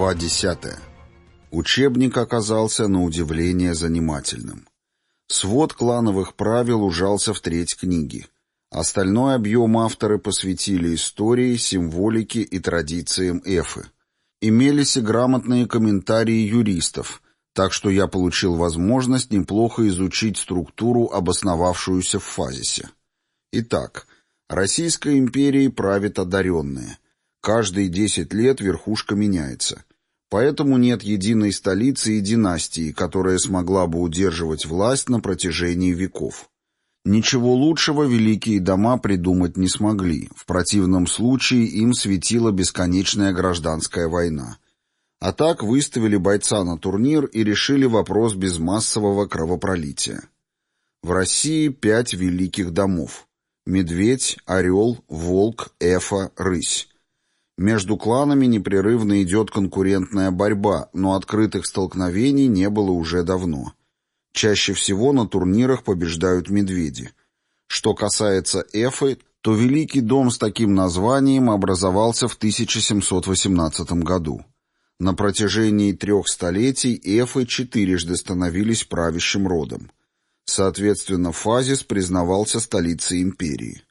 Глава 10. Учебник оказался на удивление занимательным. Свод клановых правил ужался в треть книги. Остальной объем авторы посвятили истории, символике и традициям Эфы. Имелись и грамотные комментарии юристов, так что я получил возможность неплохо изучить структуру, обосновавшуюся в фазисе. Итак, Российской империей правят одаренные. Каждые 10 лет верхушка меняется. Поэтому нет единой столицы и династии, которая смогла бы удерживать власть на протяжении веков. Ничего лучшего великие дома придумать не смогли, в противном случае им светила бесконечная гражданская война. А так выставили бойца на турнир и решили вопрос без массового кровопролития. В России 5 великих домов: Медведь, Орел, Волк, Эфа, Рысь. Между кланами непрерывно идет конкурентная борьба, но открытых столкновений не было уже давно. Чаще всего на турнирах побеждают медведи. Что касается Эфы, то Великий дом с таким названием образовался в 1718 году. На протяжении 3 столетий Эфы 4-жды становились правящим родом. Соответственно, Фазис признавался столицей империи.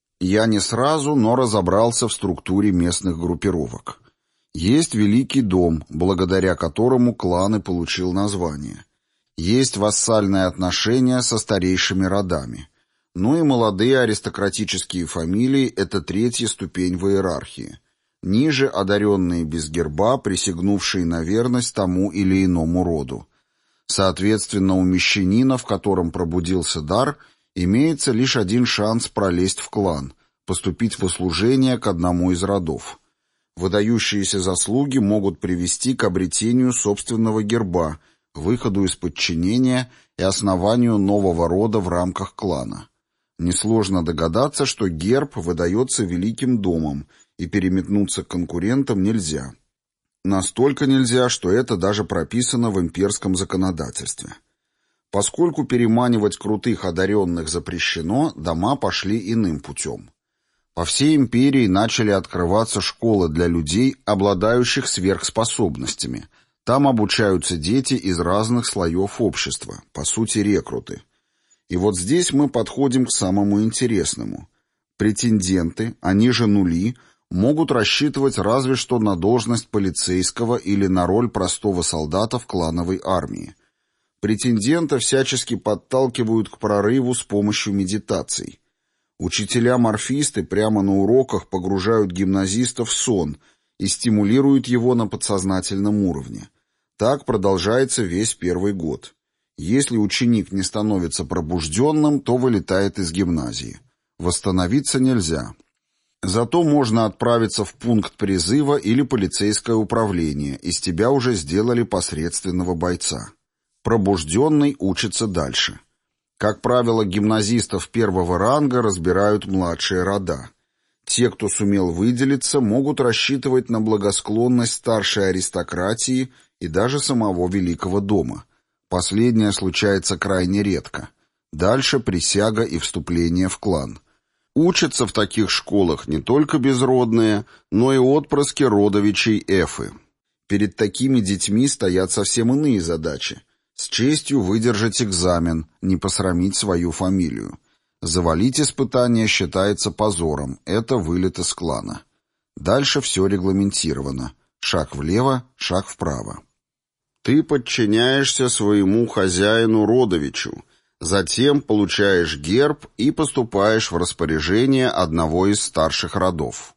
Я не сразу, но разобрался в структуре местных группировок. Есть Великий дом, благодаря которому клан и получил название. Есть вассальные отношения со старейшими родами. Ну и молодые аристократические фамилии – это 3-я ступень в иерархии. Ниже – одаренные без герба, присягнувшие на верность тому или иному роду. Соответственно, у мещанина, в котором пробудился дар, имеется лишь один шанс пролезть в клан, поступить в услужение к одному из родов. Выдающиеся заслуги могут привести к обретению собственного герба, выходу из подчинения и основанию нового рода в рамках клана. Несложно догадаться, что герб выдается Великим домом, и переметнуться к конкурентам нельзя. Настолько нельзя, что это даже прописано в имперском законодательстве. Поскольку переманивать крутых одаренных запрещено, дома пошли иным путем. По всей империи начали открываться школы для людей, обладающих сверхспособностями. Там обучаются дети из разных слоев общества, по сути рекруты. И вот здесь мы подходим к самому интересному. Претенденты, они же нули, могут рассчитывать разве что на должность полицейского или на роль простого солдата в клановой армии. Претендента всячески подталкивают к прорыву с помощью медитаций. Учителя-морфисты прямо на уроках погружают гимназиста в сон и стимулируют его на подсознательном уровне. Так продолжается весь первый год. Если ученик не становится пробужденным, то вылетает из гимназии. Восстановиться нельзя. Зато можно отправиться в пункт призыва или полицейское управление, из тебя уже сделали посредственного бойца. Пробужденный учится дальше. Как правило, гимназистов первого ранга разбирают младшие рода. Те, кто сумел выделиться, могут рассчитывать на благосклонность старшей аристократии и даже самого Великого дома. Последнее случается крайне редко. Дальше присяга и вступление в клан. Учатся в таких школах не только безродные, но и отпрыски родовичей Эфы. Перед такими детьми стоят совсем иные задачи. С честью выдержать экзамен, не посрамить свою фамилию. Завалить испытание считается позором, это вылет из клана. Дальше все регламентировано. Шаг влево, шаг вправо. Ты подчиняешься своему хозяину-родовичу, затем получаешь герб и поступаешь в распоряжение одного из старших родов.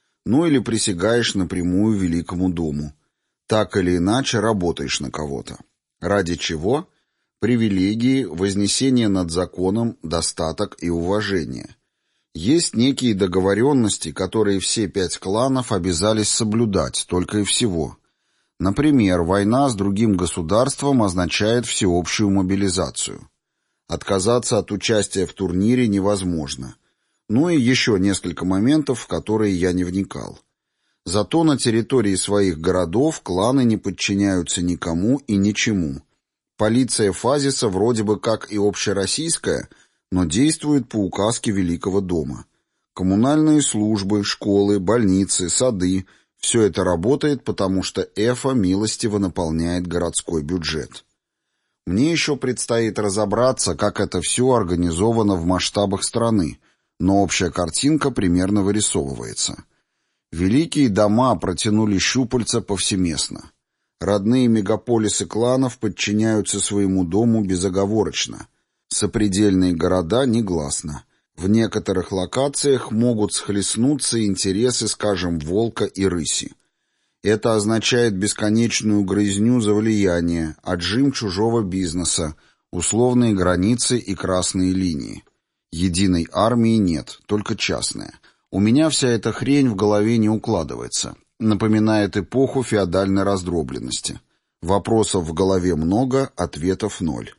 Ну или присягаешь напрямую Великому дому. Так или иначе работаешь на кого-то. Ради чего? Привилегии, вознесение над законом, достаток и уважение. Есть некие договоренности, которые все 5 кланов обязались соблюдать, только и всего. Например, война с другим государством означает всеобщую мобилизацию. Отказаться от участия в турнире невозможно. Ну и еще несколько моментов, в которые я не вникал. Зато на территории своих городов кланы не подчиняются никому и ничему. Полиция Фазиса вроде бы как и общероссийская, но действует по указке Великого дома. Коммунальные службы, школы, больницы, сады Все это работает, потому что Эфа милостиво наполняет городской бюджет. Мне еще предстоит разобраться, как это все организовано в масштабах страны, но общая картинка примерно вырисовывается. Великие дома протянули щупальца повсеместно. Родные мегаполисы кланов подчиняются своему дому безоговорочно. Сопредельные города негласно. В некоторых локациях могут схлестнуться интересы, скажем, волка и рыси. Это означает бесконечную грызню за влияние, отжим чужого бизнеса, условные границы и красные линии. Единой армии нет, только частная. У меня вся эта хрень в голове не укладывается. Напоминает эпоху феодальной раздробленности. Вопросов в голове много, ответов ноль.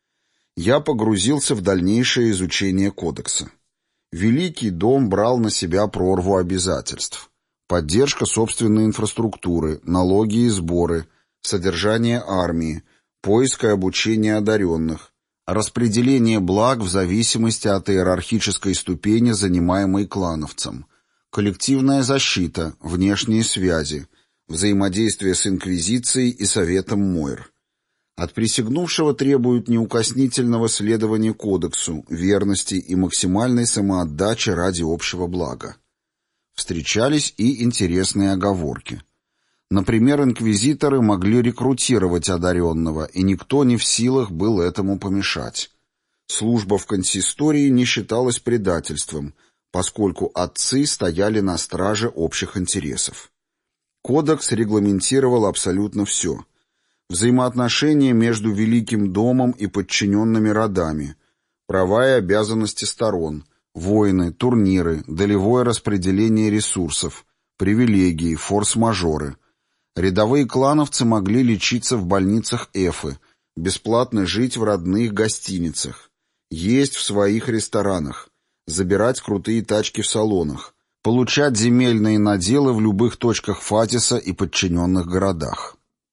Я погрузился в дальнейшее изучение кодекса. Великий дом брал на себя прорву обязательств. Поддержка собственной инфраструктуры, налоги и сборы, содержание армии, поиск и обучение одаренных, распределение благ в зависимости от иерархической ступени, занимаемой клановцем, коллективная защита, внешние связи, взаимодействие с Инквизицией и Советом Мойр. От присягнувшего требуют неукоснительного следования кодексу, верности и максимальной самоотдачи ради общего блага. Встречались и интересные оговорки. Например, инквизиторы могли рекрутировать одаренного, и никто не в силах был этому помешать. Служба в консистории не считалась предательством, поскольку отцы стояли на страже общих интересов. Кодекс регламентировал абсолютно все. Взаимоотношения между Великим домом и подчиненными родами, права и обязанности сторон, войны, турниры, долевое распределение ресурсов, привилегии, форс-мажоры. Рядовые клановцы могли лечиться в больницах Эфы, бесплатно жить в родных гостиницах, есть в своих ресторанах, забирать крутые тачки в салонах, получать земельные наделы в любых точках Фатиса и подчиненных городах.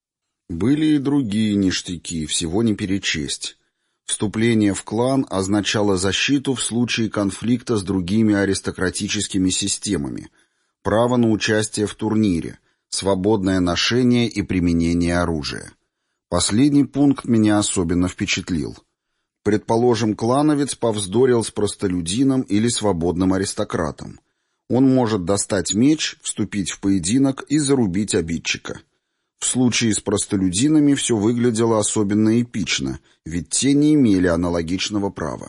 Были и другие ништяки, всего не перечесть. Вступление в клан означало защиту в случае конфликта с другими аристократическими системами, право на участие в турнире, свободное ношение и применение оружия. Последний пункт меня особенно впечатлил. Предположим, клановец повздорил с простолюдином или свободным аристократом. Он может достать меч, вступить в поединок и зарубить обидчика. В случае с простолюдинами все выглядело особенно эпично, ведь те не имели аналогичного права.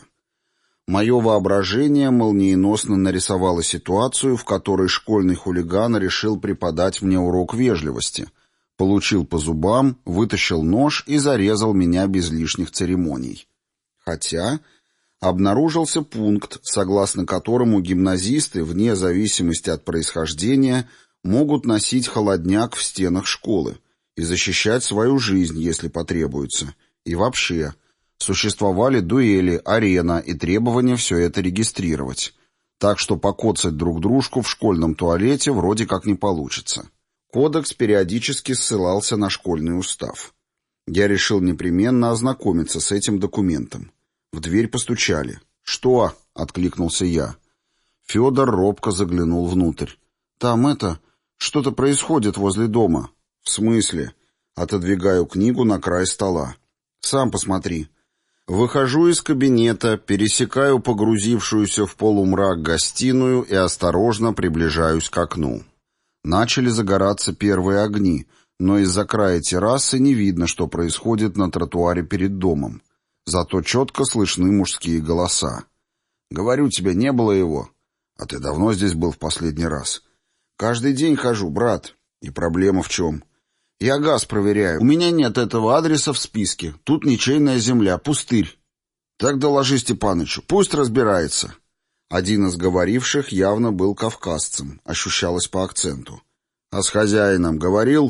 Мое воображение молниеносно нарисовало ситуацию, в которой школьный хулиган решил преподать мне урок вежливости, получил по зубам, вытащил нож и зарезал меня без лишних церемоний. Хотя обнаружился пункт, согласно которому гимназисты, вне зависимости от происхождения, могут носить холодняк в стенах школы и защищать свою жизнь, если потребуется. И вообще, существовали дуэли, арена и требования все это регистрировать. Так что покоцать друг дружку в школьном туалете вроде как не получится. Кодекс периодически ссылался на школьный устав. Я решил непременно ознакомиться с этим документом. В дверь постучали. «Что?» — откликнулся я. Федор робко заглянул внутрь. «Там что-то происходит возле дома». «В смысле?» Отодвигаю книгу на край стола. «Сам посмотри». Выхожу из кабинета, пересекаю погрузившуюся в полумрак гостиную и осторожно приближаюсь к окну. Начали загораться первые огни, но из-за края террасы не видно, что происходит на тротуаре перед домом. Зато четко слышны мужские голоса. «Говорю тебе, не было его». «А ты давно здесь был в последний раз?» «Каждый день хожу, брат». «И проблема в чем?» «Я газ проверяю. У меня нет этого адреса в списке. Тут ничейная земля, пустырь». «Так доложи Степанычу, пусть разбирается». Один из говоривших явно был кавказцем, ощущалось по акценту. «А с хозяином говорил?»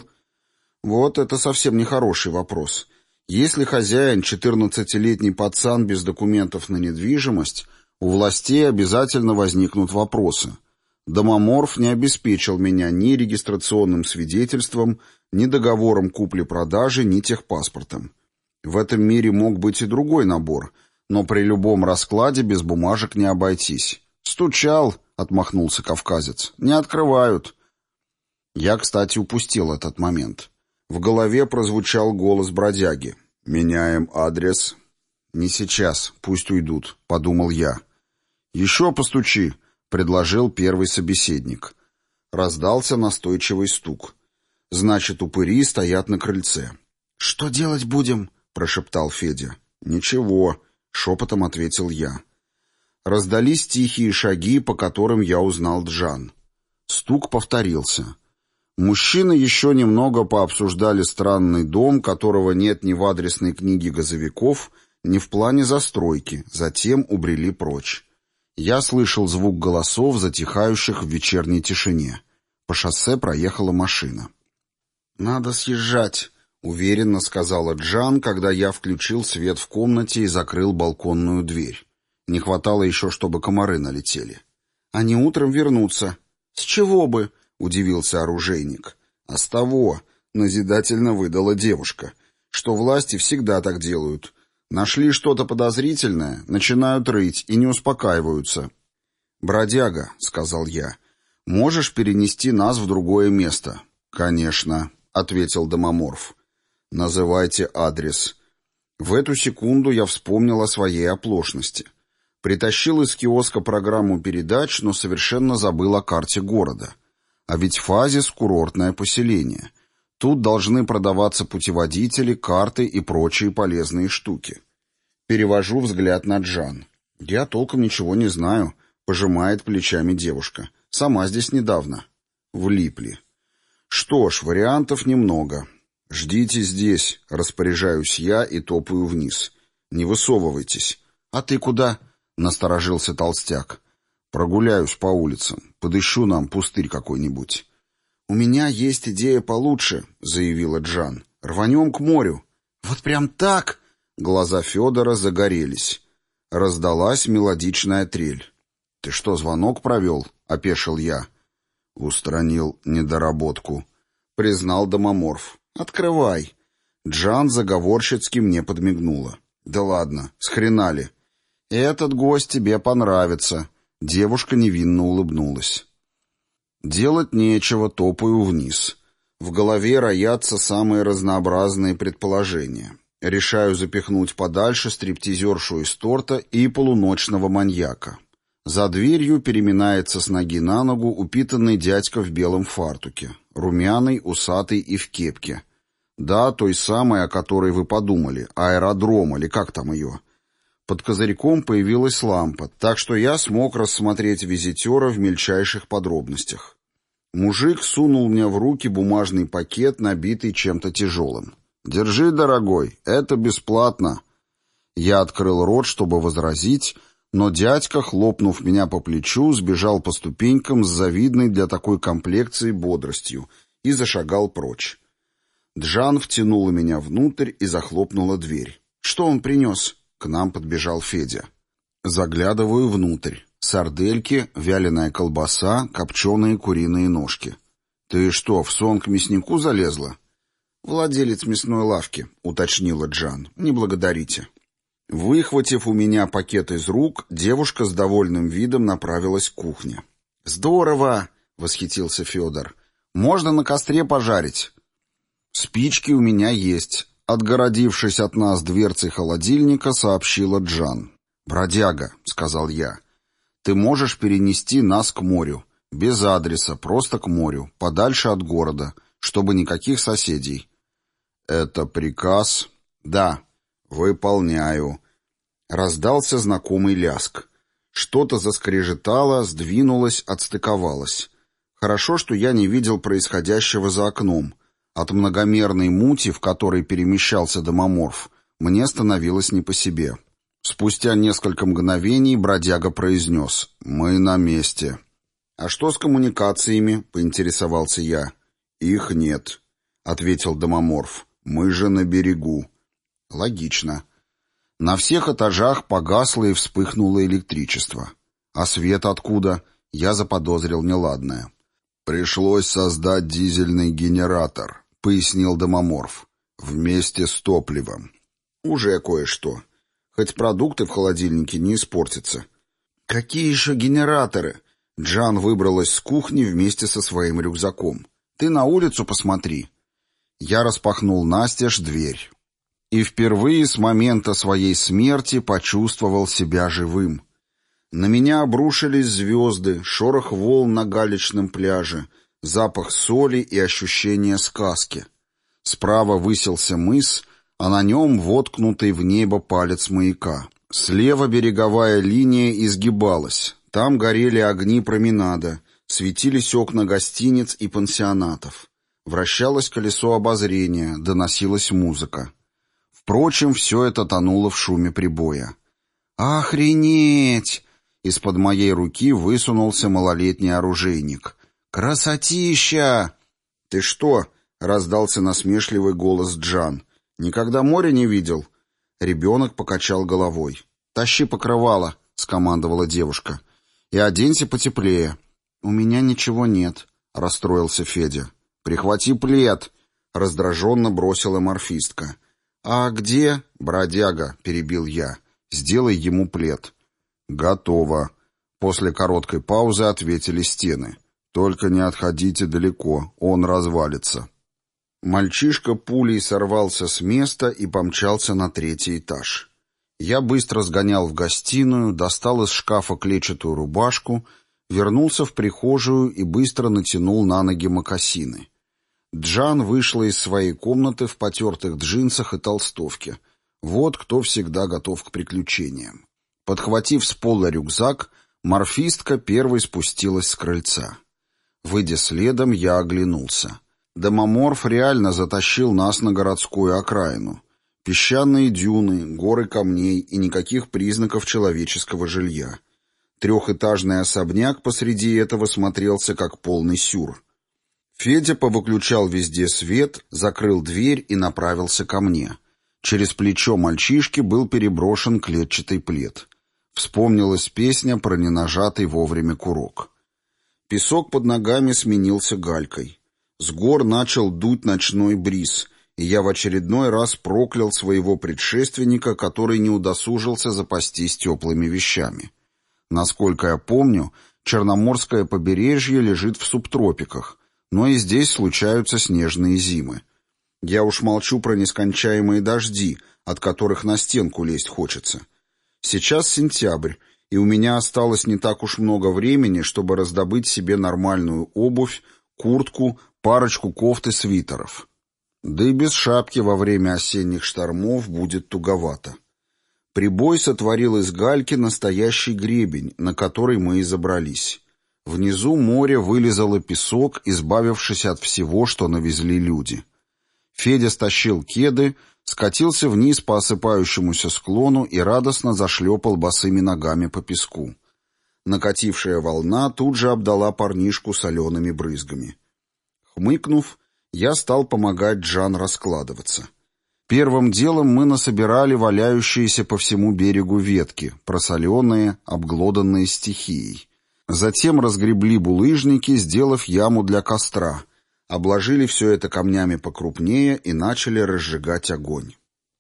«Вот это совсем нехороший вопрос. Если хозяин 14-летний пацан без документов на недвижимость, у властей обязательно возникнут вопросы. Домоморф не обеспечил меня ни регистрационным свидетельством, ни договором купли-продажи, ни техпаспортом. В этом мире мог быть и другой набор, но при любом раскладе без бумажек не обойтись. «Стучал», — отмахнулся кавказец, — «не открывают». Я, кстати, упустил этот момент. В голове прозвучал голос бродяги. «Меняем адрес». «Не сейчас, пусть уйдут», — подумал я. «Еще постучи», — предложил первый собеседник. Раздался настойчивый стук. Значит, упыри стоят на крыльце. «Что делать будем?» — прошептал Федя. «Ничего», — шепотом ответил я. Раздались тихие шаги, по которым я узнал Джан. Стук повторился. Мужчины еще немного пообсуждали странный дом, которого нет ни в адресной книге газовиков, ни в плане застройки, затем убрели прочь. Я слышал звук голосов, затихающих в вечерней тишине. По шоссе проехала машина. «Надо съезжать», — уверенно сказала Джан, когда я включил свет в комнате и закрыл балконную дверь. Не хватало еще, чтобы комары налетели. «Они утром вернутся». «С чего бы?» — удивился оружейник. «А с того», — назидательно выдала девушка, «что власти всегда так делают. Нашли что-то подозрительное, начинают рыть и не успокаиваются». «Бродяга», — сказал я, — «можешь перенести нас в другое место?» «Конечно», — ответил домоморф. «Называйте адрес». В эту секунду я вспомнил о своей оплошности. Притащил из киоска программу передач, но совершенно забыл о карте города. А ведь Фазис — курортное поселение. Тут должны продаваться путеводители, карты и прочие полезные штуки. Перевожу взгляд на Джан. «Я толком ничего не знаю», — пожимает плечами девушка. «Сама здесь недавно». Влипли. Что ж, вариантов немного. «Ждите здесь», — распоряжаюсь я и топаю вниз. «Не высовывайтесь». «А ты куда?» — насторожился толстяк. «Прогуляюсь по улицам. Подыщу нам пустырь какой-нибудь». «У меня есть идея получше», — заявила Джан. «Рванем к морю». «Вот прям так?» Глаза Федора загорелись. Раздалась мелодичная трель. «Ты что, звонок провел?» — опешил я. «Устранил недоработку», — признал домоморф. «Открывай». Джан заговорщицки мне подмигнула. «Да ладно, схренали». «Этот гость тебе понравится». Девушка невинно улыбнулась. Делать нечего, топаю вниз. В голове роятся самые разнообразные предположения. Решаю запихнуть подальше стриптизершу из торта и полуночного маньяка. За дверью переминается с ноги на ногу упитанный дядька в белом фартуке. Румяный, усатый и в кепке. Да, той самой, о которой вы подумали, аэродром или как там ее. Под козырьком появилась лампа, так что я смог рассмотреть визитера в мельчайших подробностях. Мужик сунул мне в руки бумажный пакет, набитый чем-то тяжелым. «Держи, дорогой, это бесплатно». Я открыл рот, чтобы возразить, но дядька, хлопнув меня по плечу, сбежал по ступенькам с завидной для такой комплекции бодростью и зашагал прочь. Джан втянула меня внутрь и захлопнула дверь. «Что он принес?» К нам подбежал Федя. Заглядываю внутрь. Сардельки, вяленая колбаса, копченые куриные ножки. «Ты что, в сон к мяснику залезла?» «Владелец мясной лавки», — уточнила Джан. «Не благодарите». Выхватив у меня пакет из рук, девушка с довольным видом направилась к кухне. «Здорово!» — восхитился Федор. «Можно на костре пожарить». «Спички у меня есть», — отгородившись от нас дверцей холодильника, сообщила Джан. «Бродяга», — сказал я, — «ты можешь перенести нас к морю. Без адреса, просто к морю, подальше от города, чтобы никаких соседей». «Это приказ?» «Да». «Выполняю». Раздался знакомый ляск. Что-то заскрежетало, сдвинулось, отстыковалось. Хорошо, что я не видел происходящего за окном. От многомерной мути, в которой перемещался домоморф, мне становилось не по себе. Спустя несколько мгновений бродяга произнес: «Мы на месте». «А что с коммуникациями?» — поинтересовался я. «Их нет», — ответил домоморф. «Мы же на берегу». Логично. На всех этажах погасло и вспыхнуло электричество. А свет откуда? Я заподозрил неладное. «Пришлось создать дизельный генератор», — пояснил домоморф. «Вместе с топливом». «Уже кое-что. Хоть продукты в холодильнике не испортятся». «Какие еще генераторы?» Джан выбралась с кухни вместе со своим рюкзаком. Ты на улицу посмотри». Я распахнул настежь дверь. И впервые с момента своей смерти почувствовал себя живым. На меня обрушились звезды, шорох волн на галечном пляже, запах соли и ощущение сказки. Справа высился мыс, а на нем воткнутый в небо палец маяка. Слева береговая линия изгибалась. Там горели огни променада, светились окна гостиниц и пансионатов. Вращалось колесо обозрения, доносилась музыка. Впрочем, все это тонуло в шуме прибоя. «Охренеть!» Из-под моей руки высунулся малолетний оружейник. «Красотища!» «Ты что?» — раздался насмешливый голос Джан. «Никогда море не видел?» Ребенок покачал головой. «Тащи покрывало», — скомандовала девушка. «И оденься потеплее». «У меня ничего нет», — расстроился Федя. «Прихвати плед», — раздраженно бросила морфистка. «А где?» — бродяга, — перебил я. «Сделай ему плед». «Готово». После короткой паузы ответили стены. «Только не отходите далеко, он развалится». Мальчишка пулей сорвался с места и помчался на 3-й этаж. Я быстро сгонял в гостиную, достал из шкафа клетчатую рубашку, вернулся в прихожую и быстро натянул на ноги мокасины. Джан вышла из своей комнаты в потертых джинсах и толстовке. Вот кто всегда готов к приключениям. Подхватив с пола рюкзак, морфистка первой спустилась с крыльца. Выйдя следом, я оглянулся. Домоморф реально затащил нас на городскую окраину. Песчаные дюны, горы камней и никаких признаков человеческого жилья. 3-этажный особняк посреди этого смотрелся как полный сюр. Федя повыключал везде свет, закрыл дверь и направился ко мне. Через плечо мальчишки был переброшен клетчатый плед. Вспомнилась песня про ненажатый вовремя курок. Песок под ногами сменился галькой. С гор начал дуть ночной бриз, и я в очередной раз проклял своего предшественника, который не удосужился запастись теплыми вещами. Насколько я помню, Черноморское побережье лежит в субтропиках, но и здесь случаются снежные зимы. Я уж молчу про нескончаемые дожди, от которых на стенку лезть хочется. Сейчас сентябрь, и у меня осталось не так уж много времени, чтобы раздобыть себе нормальную обувь, куртку, парочку кофт и свитеров. Да и без шапки во время осенних штормов будет туговато. Прибой сотворил из гальки настоящий гребень, на который мы и забрались. Внизу море вылизало песок, избавившись от всего, что навезли люди. Федя стащил кеды, скатился вниз по осыпающемуся склону и радостно зашлепал босыми ногами по песку. Накатившая волна тут же обдала парнишку солеными брызгами. Хмыкнув, я стал помогать Джан раскладываться. Первым делом мы насобирали валяющиеся по всему берегу ветки, просоленные, обглоданные стихией. Затем разгребли булыжники, сделав яму для костра, обложили все это камнями покрупнее и начали разжигать огонь.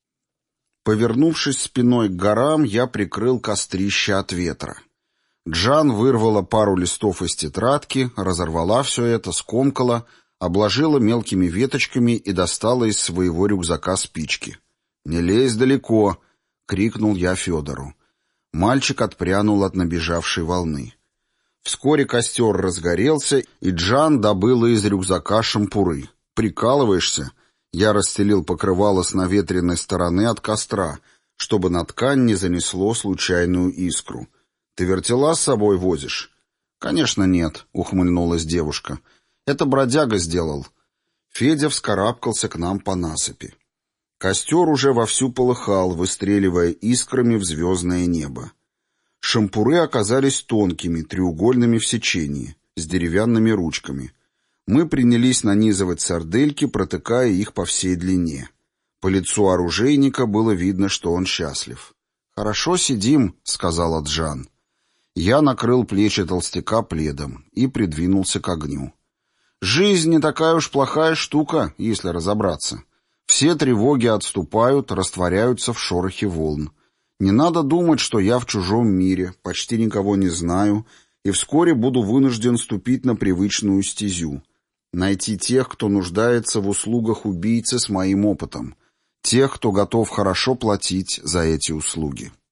Повернувшись спиной к горам, я прикрыл кострище от ветра. Джан вырвала пару листов из тетрадки, разорвала все это, скомкала, обложила мелкими веточками и достала из своего рюкзака спички. «Не лезь далеко!» — крикнул я Федору. Мальчик отпрянул от набежавшей волны. Вскоре костер разгорелся, и Джан добыла из рюкзака шампуры. «Прикалываешься?» Я расстелил покрывало с наветренной стороны от костра, чтобы на ткань не занесло случайную искру. «Ты вертела с собой возишь?» «Конечно нет», — ухмыльнулась девушка. «Это бродяга сделал». Федя вскарабкался к нам по насыпи. Костер уже вовсю полыхал, выстреливая искрами в звездное небо. Шампуры оказались тонкими, треугольными в сечении, с деревянными ручками. Мы принялись нанизывать сардельки, протыкая их по всей длине. По лицу оружейника было видно, что он счастлив. «Хорошо сидим», — сказала Джан. Я накрыл плечи толстяка пледом и придвинулся к огню. Жизнь не такая уж плохая штука, если разобраться. Все тревоги отступают, растворяются в шорохе волн. Не надо думать, что я в чужом мире, почти никого не знаю, и вскоре буду вынужден ступить на привычную стезю. найти тех, кто нуждается в услугах убийцы с моим опытом, тех, кто готов хорошо платить за эти услуги.